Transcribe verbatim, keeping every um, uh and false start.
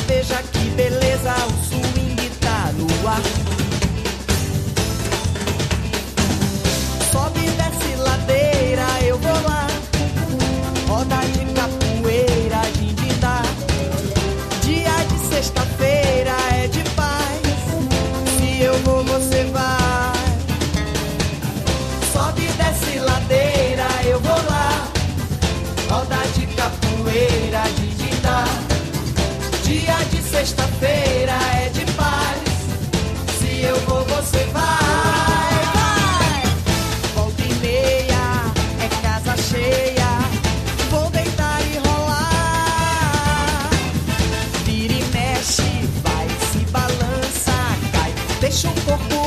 veja que beleza, o swing tá no ar. Sobe e desce ladeira, eu vou lá. Roda de capoeira, dindindá. Dia de sexta-feira é de paz. Se eu vou, você vai. Sobe e desce ladeira, eu vou lá. Roda de capoeira, dindindá. Dia de sexta-feira é de paz. Se eu vou, você vai, vai. Volta e meia, é casa cheia. Vou deitar e rolar. Vira e mexe, vai, se balança, cai. Deixa o corpo